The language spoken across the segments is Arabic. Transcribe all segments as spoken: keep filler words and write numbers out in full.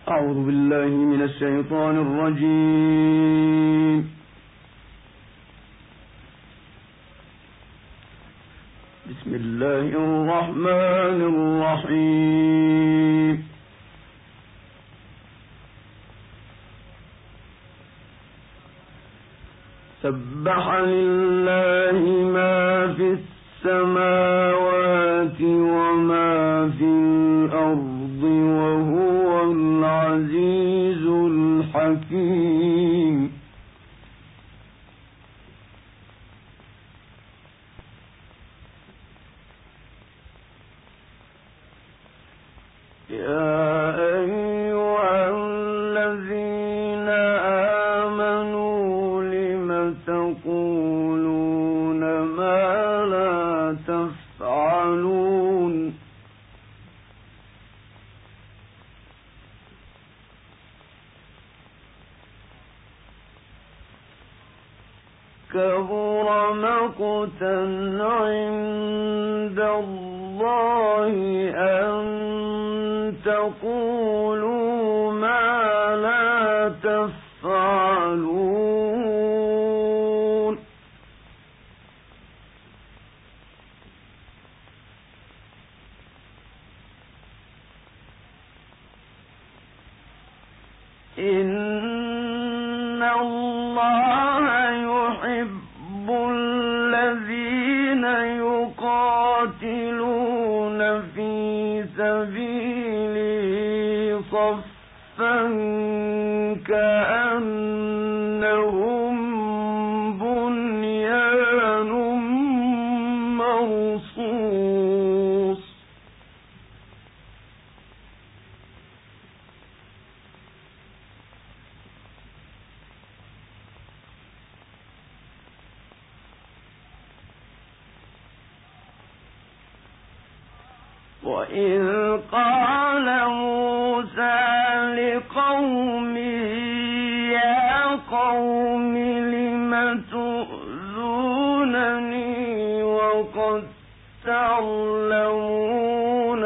أعوذ بالله من الشيطان الرجيم. بسم الله الرحمن الرحيم. سبح لله ما في السماوات وما في الأرض وهو العزيز الحكيم. يا أيها الذين آمنوا لم تقولون ما لا تفعلون. كبر مقتا عند الله أن تقولوا ما لا تفعلون. إن الله يحب الذين يقاتلون في سبيله صفا كأنهم بنيان مرصوص. وإذ قال موسى لقومه يا قوم لم تؤذونني وقد تعلمون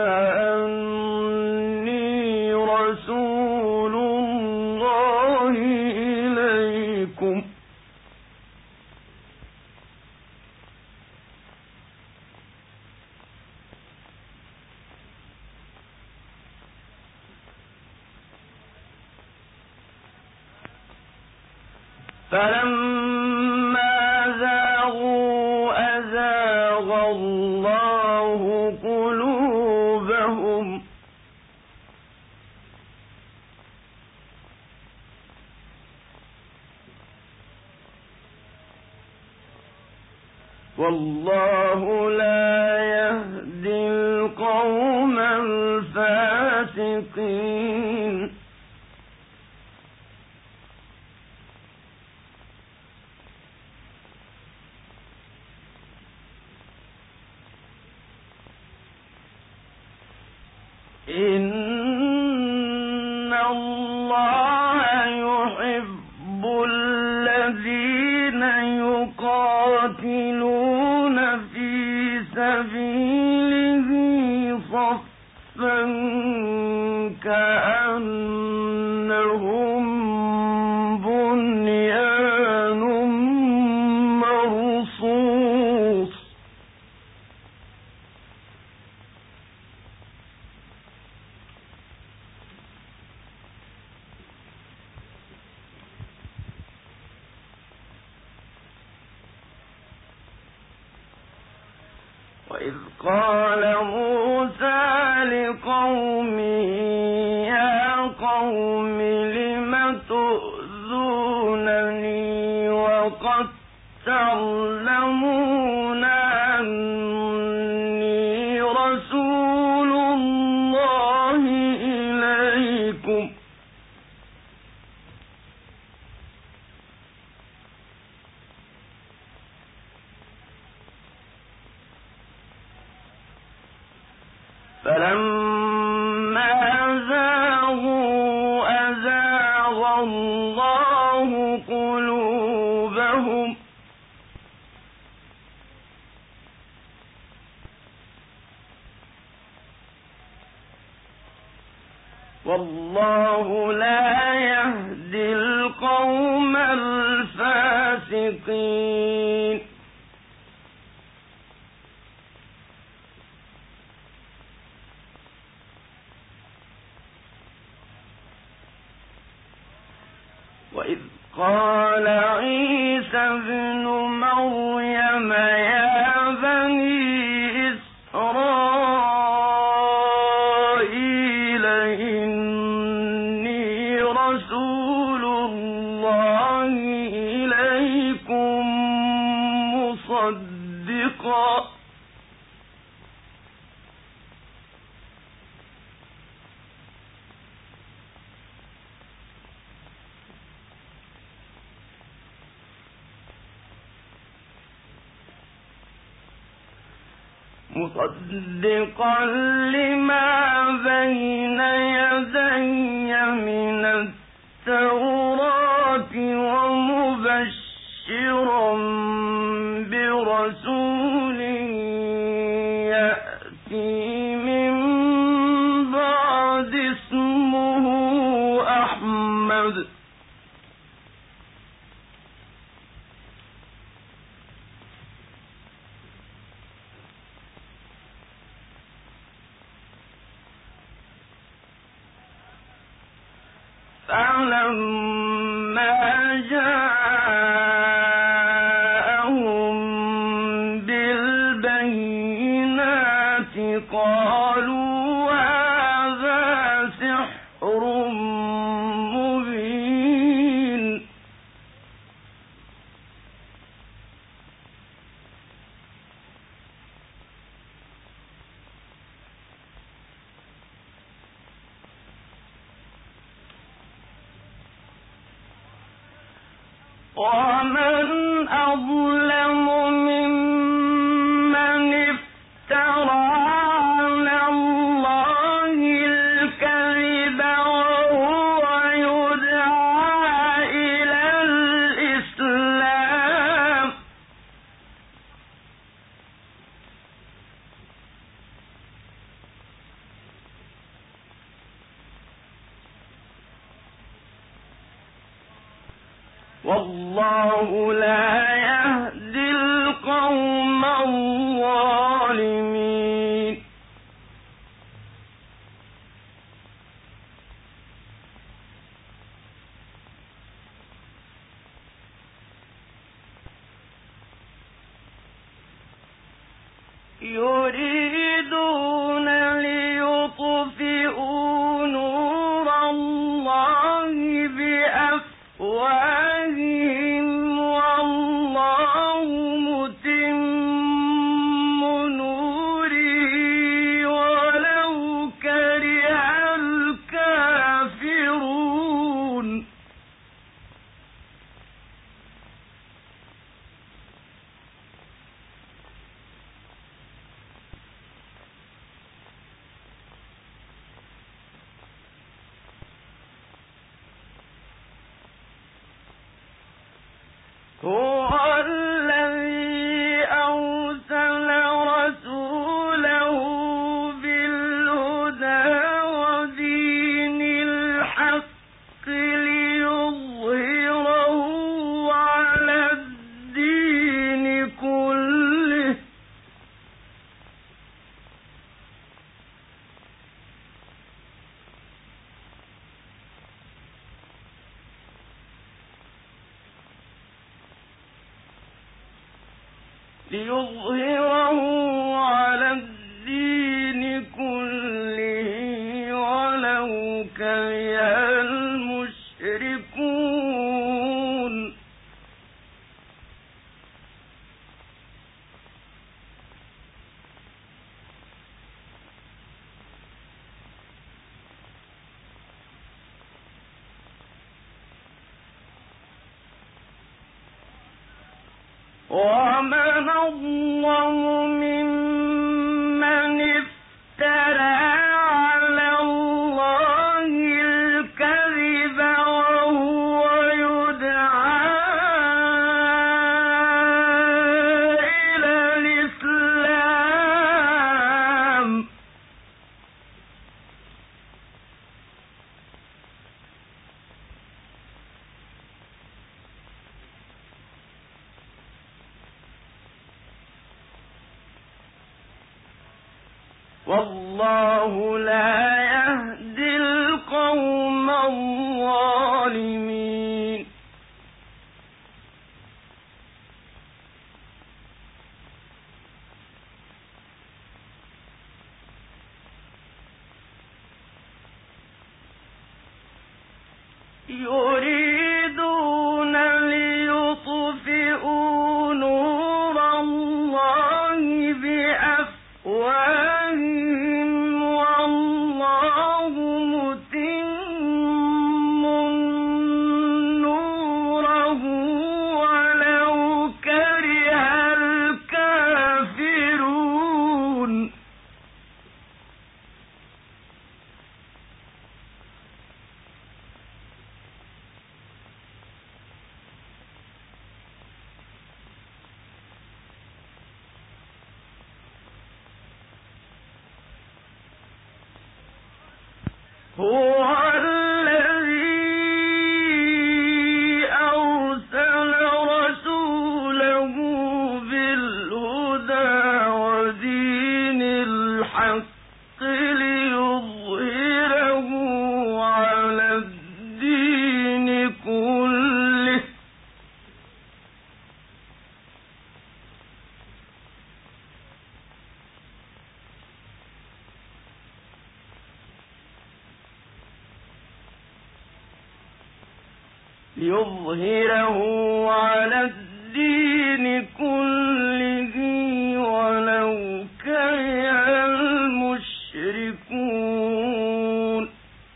أني رسول الله إليكم. فلما زاغوا أزاغ الله قلوبهم والله لا يهدي القوم الفاسقين. إن الله يحب الذين يقاتلون في سبيله صفا كأنهم بنيان مرصوص. وإذ قال موسى لقومه يا قوم لم تؤذونني وقد تعلمون أني رسول الله إليكم. فلما زاغوا أزاغ الله قلوبهم والله لا يهدي القوم الفاسقين. وإذ قال عيسى ابن مريم يا بني إسرائيل إني رسول الله إليكم مصدقا مصدقا لما بين يدي من التوراة ومبشرا برسول يأتي من بعد اسمه أحمد فلما جاءهم بالبينات قالوا هذا سحر مبين. ومن أظلم ممن افترى على الله الكذب وهو يدعى إلى الإسلام والله لا يهدي القوم الظالمين. يريدون ليطفئوا نور الله بأفواههم والله متم نوره ولو كره الكافرون. هو الذي أرسل رسوله بالهدى ودين الحق ليظهره على الدين كله ليظهره على الدين كله ولو كره المشركون. ومن أظلم ممن افترى على الله الكذب وهو يدعى إلى الإسلام والله لا يهدي القوم الظالمين. يريدون ليطفئوا نور الله بأفواههم والله متم نوره ولو كره الكافرون. هو الذي أرسل رسوله بالهدى ودين الحق ليظهره على الدين كله ليظهره على الدين كله ولو كره المشركون.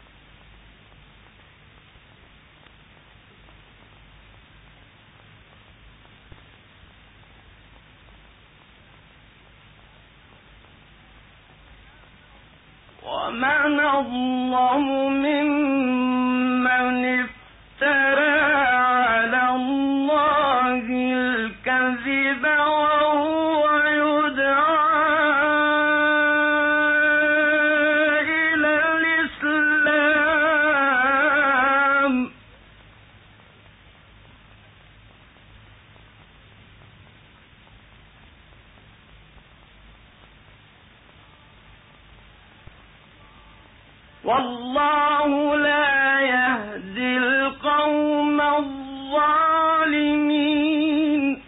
ومن أظلم ممن افترى على الله الكذب وهو يدعى إلى الإسلام. والله لا يهدي القوم الظالمين.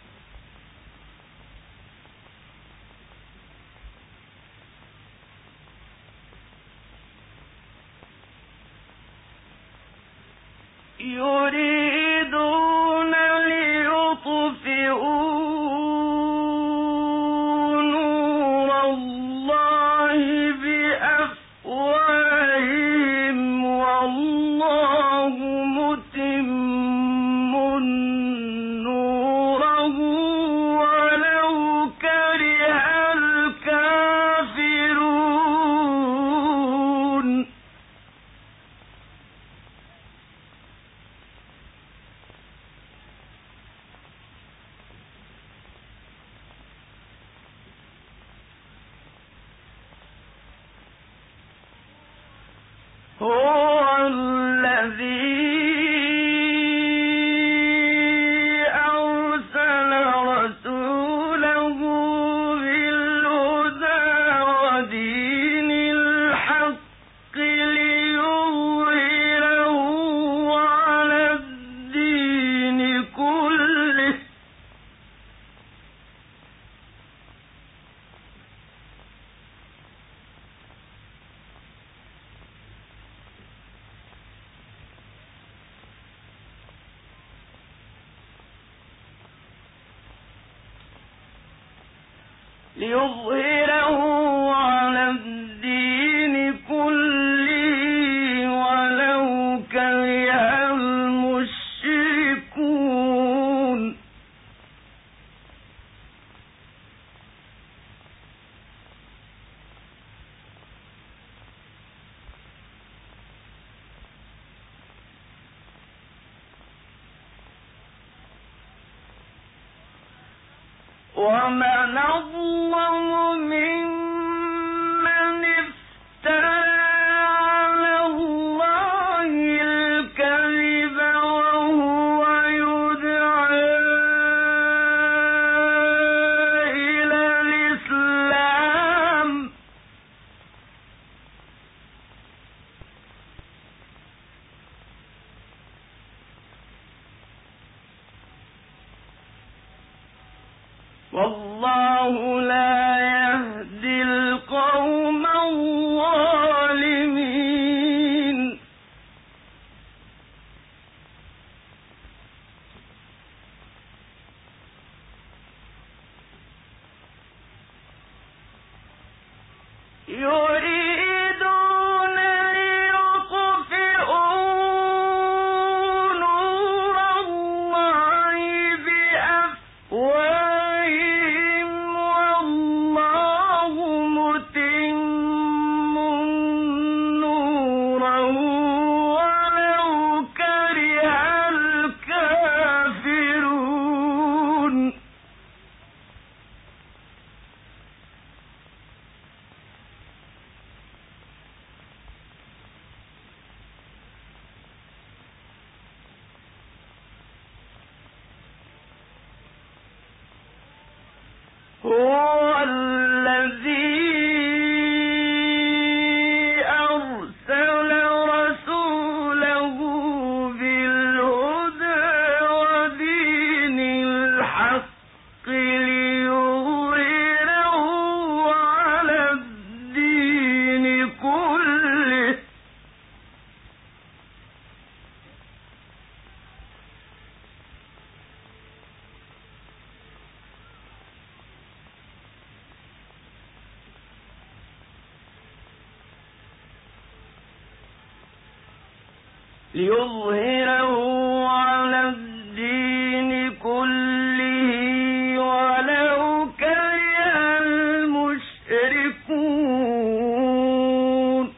يريدون ليطفئوا نور الله بأفواههم والله متم نوره ولو كره الكافرون. هو الذي أرسل رسوله بالهدى ودين الحق ليظهره على الدين كله ليظهره على الدين كله ولو كره المشركون. ومن أظلم ممن افترى على الله الكذب وهو يدعى إلى الإسلام. والله لا يهدي القوم الظالمين. يريدون ليطفئوا نور الله بأفواههم والله متم نوره ولو كره الكافرون. هو الذي أرسل رسوله بالهدى ودين الحق ليظهره على الدين كله ليظهره على الدين كله ولو كره المشركون.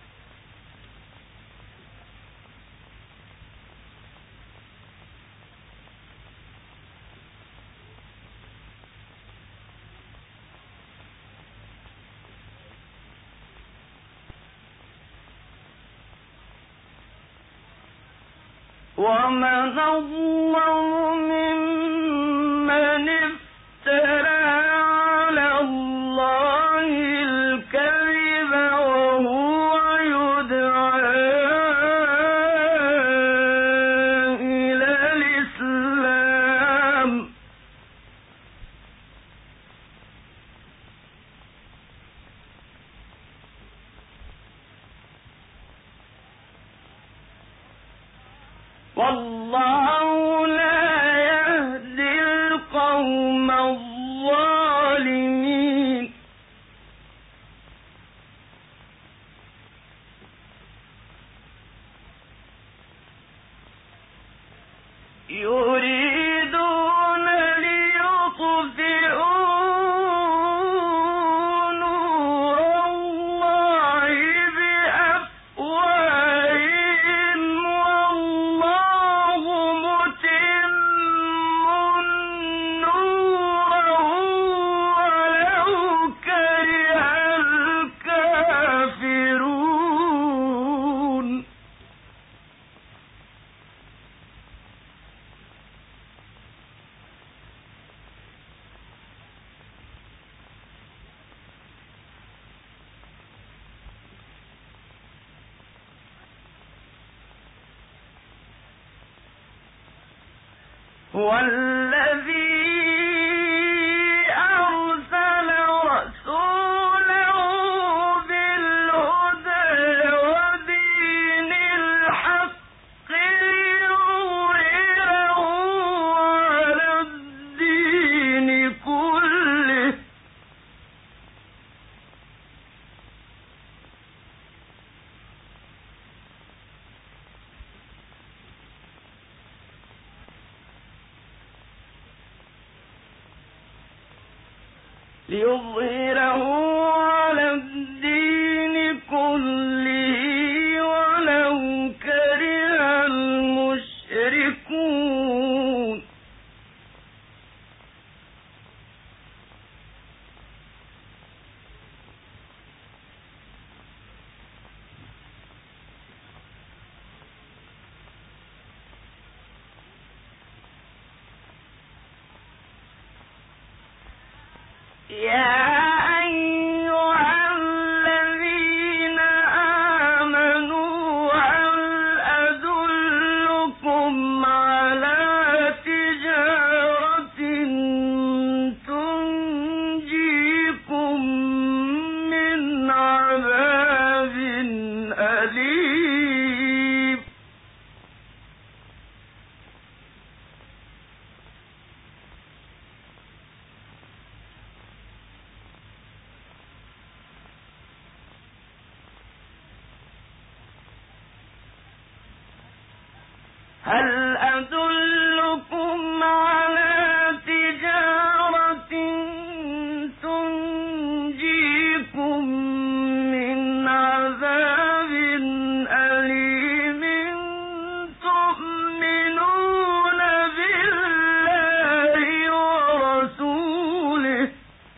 ومن أظلم ممن افترى على الله الكذب وهو يدعى إلى الإسلام. والله لا يهدي القوم الظالمين. يريدون ليطفئوا نور الله بأفواههم والله متم نوره ولو كره الكافرون. هو الذي أرسل رسوله بالهدى ودين الحق ليظهره على الدين كله ليظهره على الدين كله ولو كره المشركون. يا أيها الذين آمنوا هل أدلكم على تجارة هل أدلكم على تجارة تنجيكم من عذاب أليم تؤمنون بالله ورسوله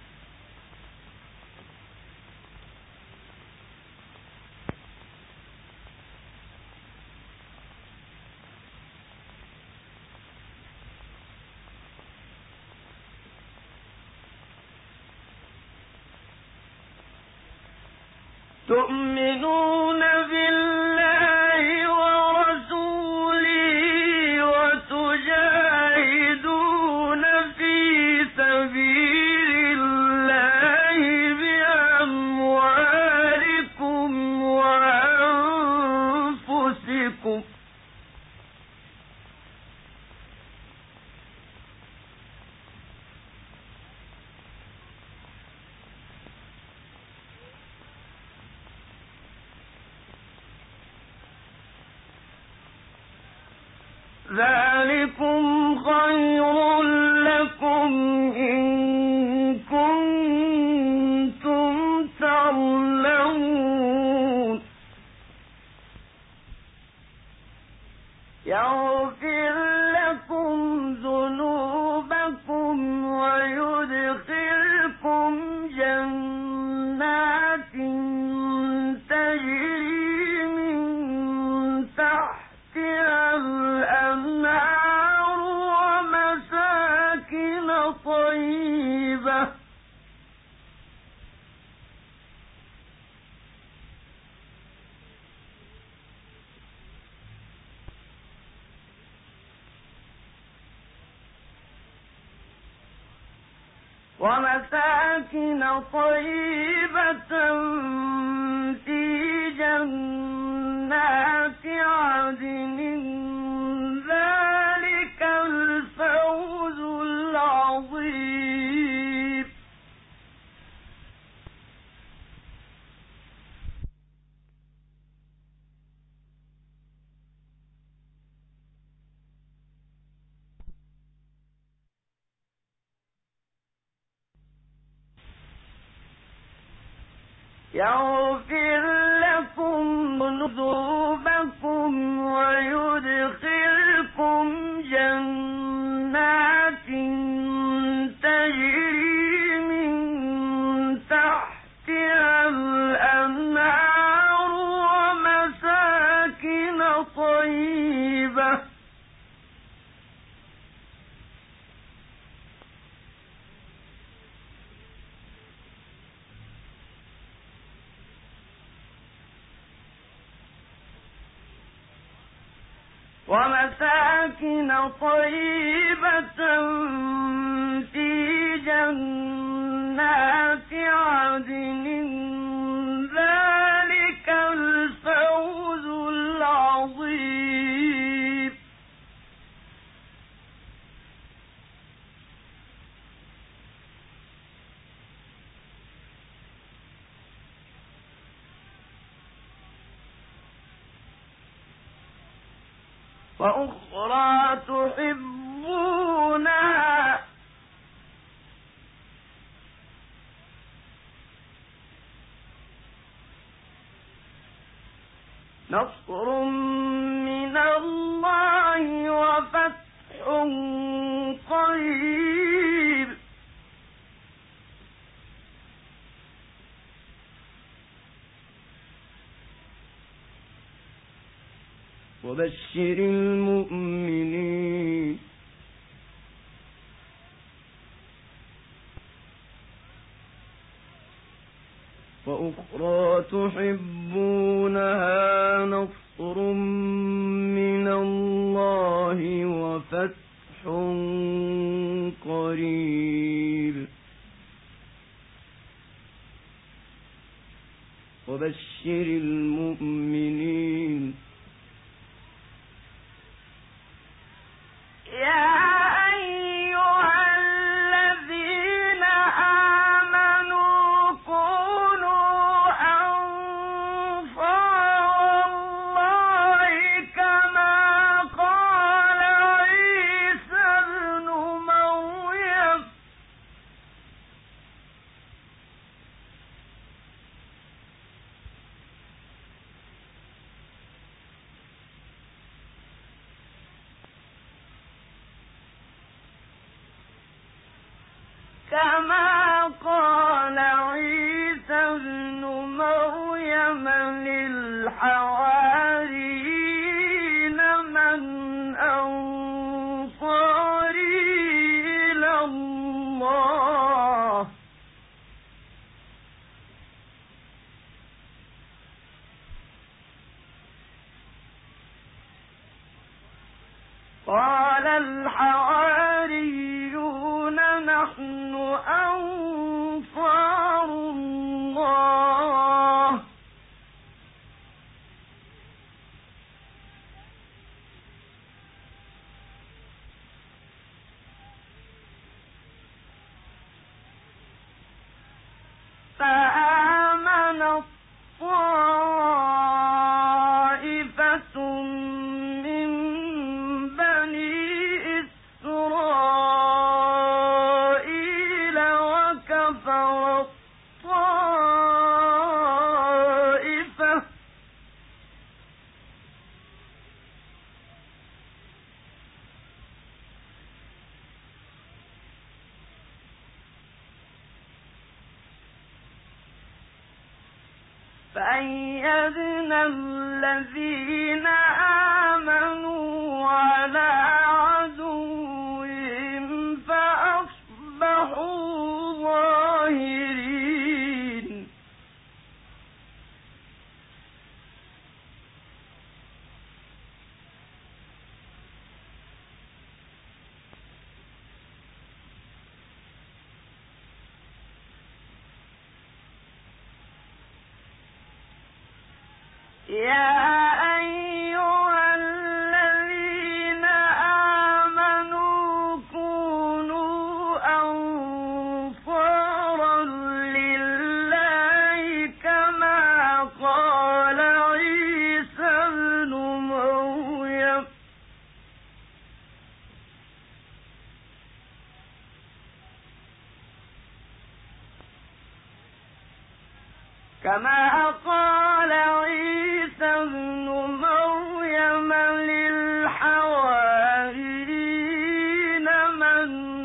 تؤمنون بالله ورسوله وتجاهدون في سبيل الله بأموالكم وأنفسكم ذلكم خير لكم إن كنتم تعلمون يغفر لكم ذنوبكم ويدخلكم جنات تجري من تحتها الأنهار ومساكن طيبة ومساكن طيبة في جنات عدن ذلك الفوز العظيم يغفر لكم ذنوبكم ويدخلكم جنات تجري من تحتها الأنهار ومساكن طيبة ومساكن طيبة في جنات عدن ذلك الفوز العظيم وأخرى تحبونها نصر من الله وفتح قريب وبشر المؤمنين وأخرى تحبونها نصر من الله وفتح قريب وبشر المؤمنين يا أيها الذين آمنوا كونوا أنصار الله كما قال كما قال عيسى ابن مريم للحواريين من أنصاري إلى الله قال الحواريون نحن أنصار الله فآمنت طائفة من بني إسرائيل وكفرت طائفة فأيدنا الذين آمنوا على عدوهم فأصبحوا ظاهرين يا أيها الذين آمنوا كونوا أنصارا لله كما قال عيسى ابن مريم كما قال عيسى ابن مريم للحواريين من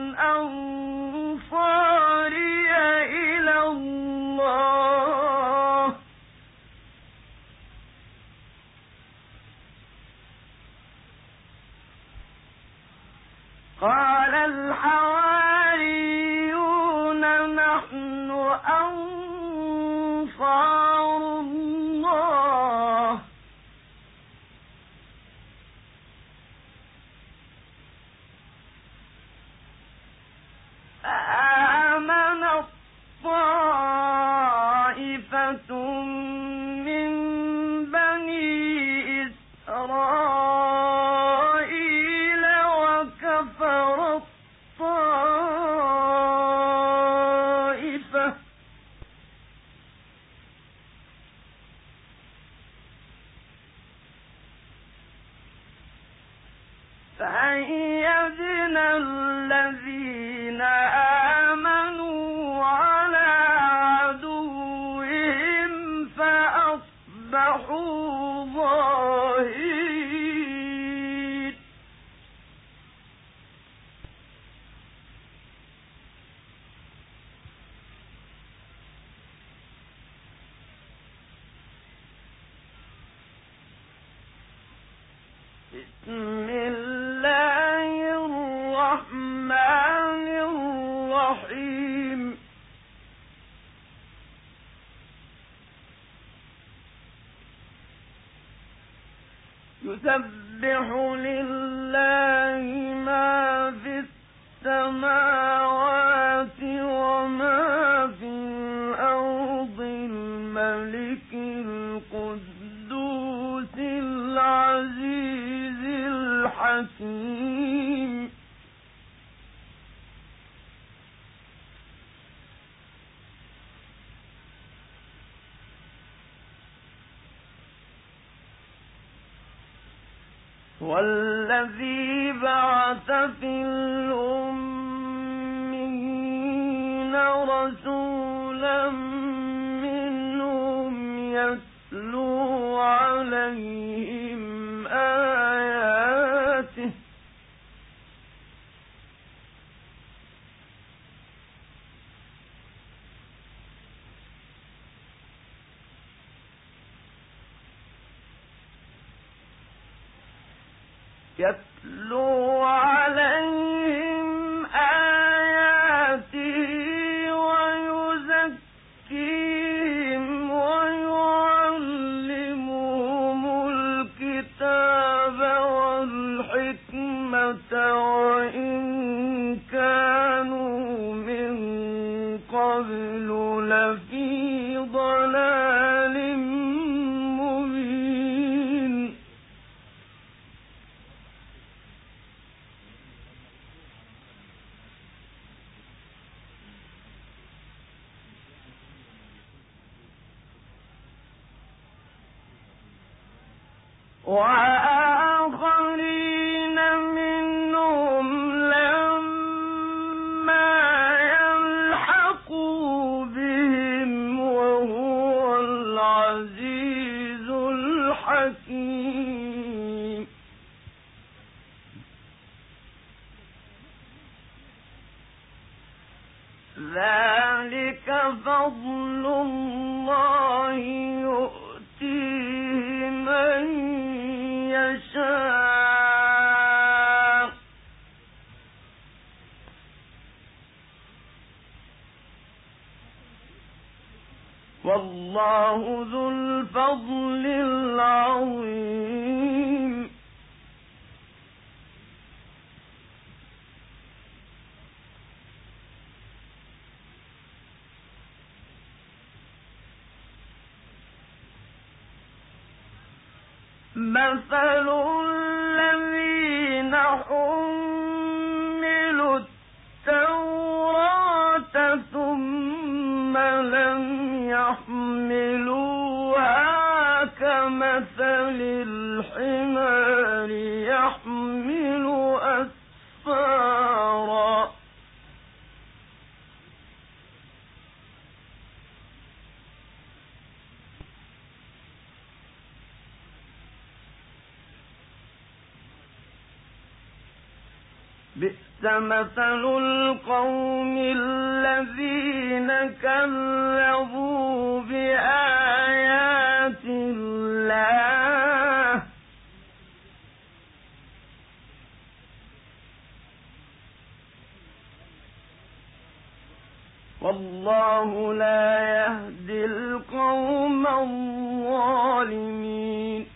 أنصاري إلى الله قال الحواريون نحن أنصار الله فآمنت طائفة من بني إسرائيل وكفرت طائفة فأيدنا الذين آمنوا على عدوهم فأصبحوا ظاهرين بسم الله الرحمن الرحيم يسبح لله ما في السماوات وما في الأرض الملك القدوس العزيز الحكيم والذي بعث في الأمين رسولا منهم يتلو عليهم آياته يتلو عليهم آياته ويزكيهم ويعلمهم الكتاب والحكمة وإن كانوا من قبل لفي ضلال مبين. وآخرين منهم لما يلحقوا بهم وهو العزيز الحكيم. ذلك فضل الله يؤتيه من يشاء والله ذو الفضل العظيم. مثل الذين حملوا التوراة ثم لم يحملوها كمثل الحمار يحمل أسفارا بئس مثل القوم الذين كذبوا بآيات الله والله لا يهدي القوم الظالمين.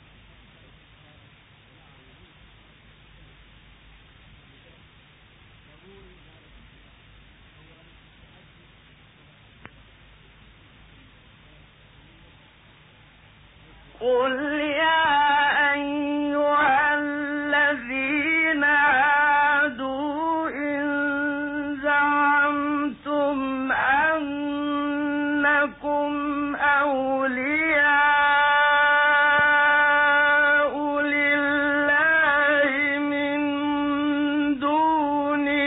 قل يا أيها الذين هادوا إن زعمتم أنكم أولياء لله من دون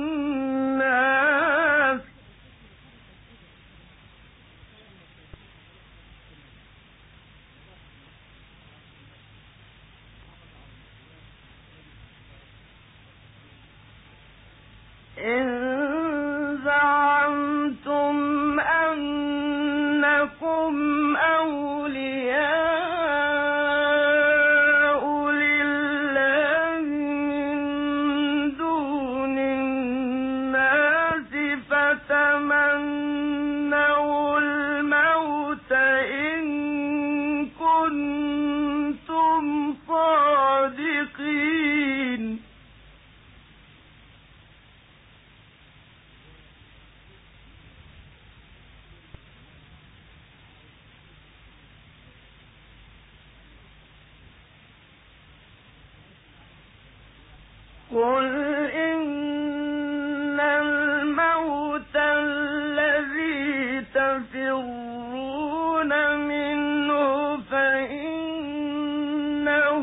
الناس إن زعمتم أنكم أولياء لله من دون الناس فتمنوا الموت إن كنتم صادقين. قل إن الموت الذي تفرون منه فإنه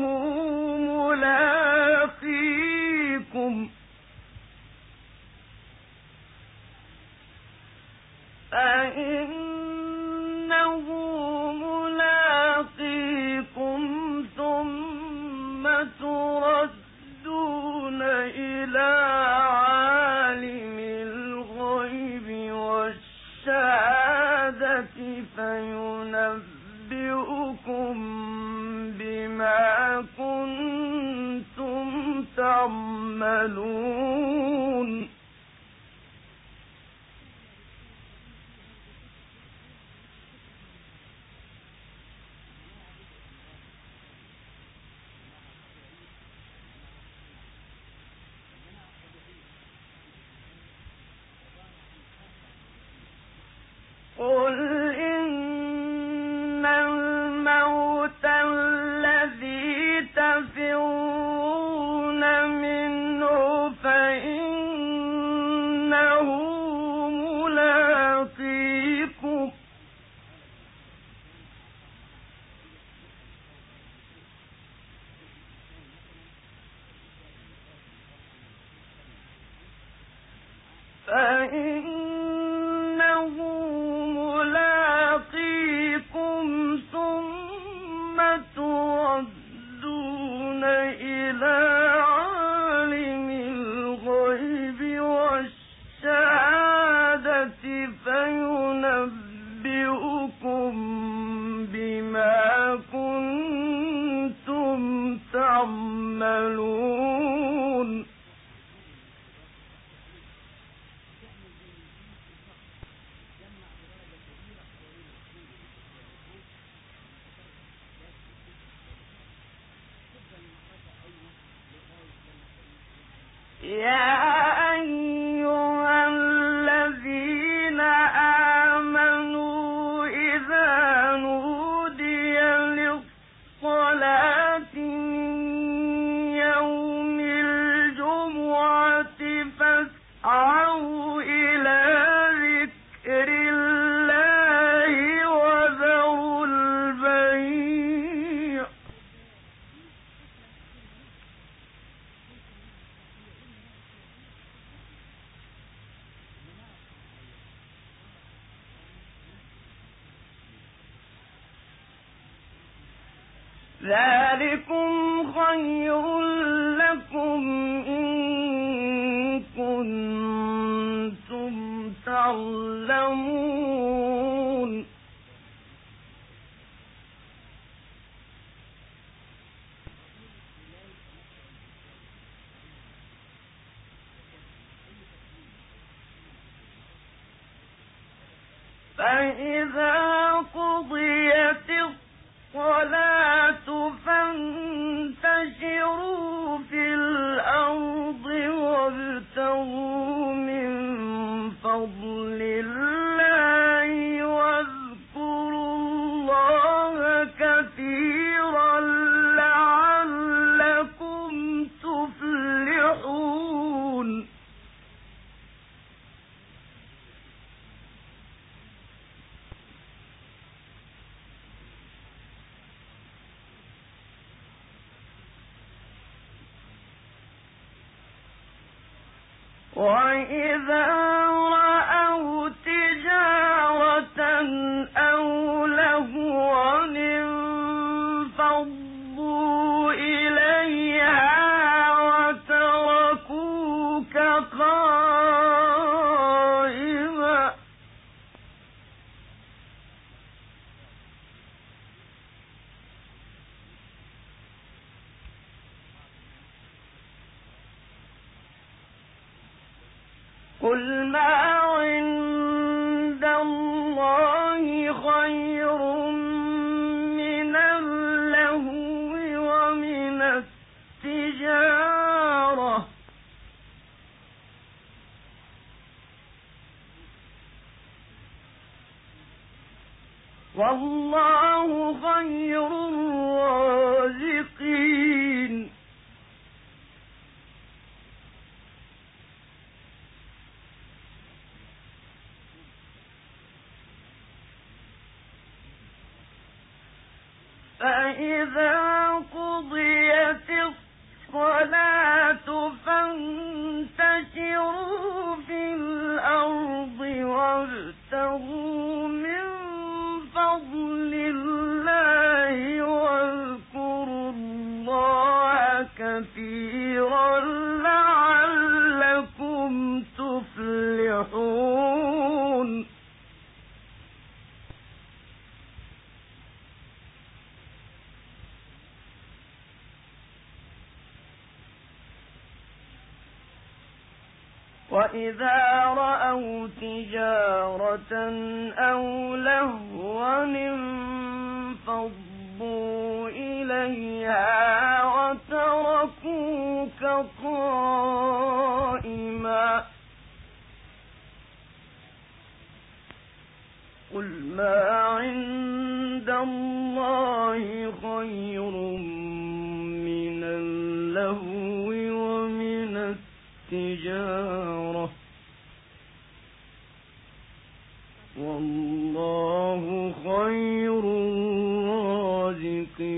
ملاقيكم فإنه ملاقيكم ثم تردون إلى عالم الغيب والشهادة فينبئكم بما كنتم تعملون قل إن الموت الذي تفرون منه فإنه ملاقيكم فإنه ملاقيكم ثم تردون إلى عالم الغيب والشهادة فينبئكم بما كنتم تعملون يا أيها الذين آمنوا إذا نودي للصلاة من يوم الجمعة فاسعوا إلى ذكر الله وذروا البيع ذلكم خير لكم إن كنتم تعلمون فإذا قضيت الصلاة فانتشروا في الأرض وابتغوا من فضل الله واذكروا الله كثيرا لعلكم تفلحون وإذا رأوا تجارة أو لهوا انفضوا إليها وتركوك قائما قل ما عند الله خير من اللهو ومن التجارة والله خير الرازقين فإذا قضيت الصلاة فانتشروا في الأرض وابتغوا من فضل الله واذكروا الله كثيرا لعلكم تفلحون وإذا رأوا تجارة أو لهوا انفضوا إليها وتركوك قائما قل ما عند الله خير من اللهو ومن التجارة والله خير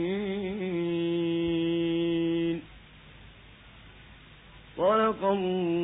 الرازقين. صدق الله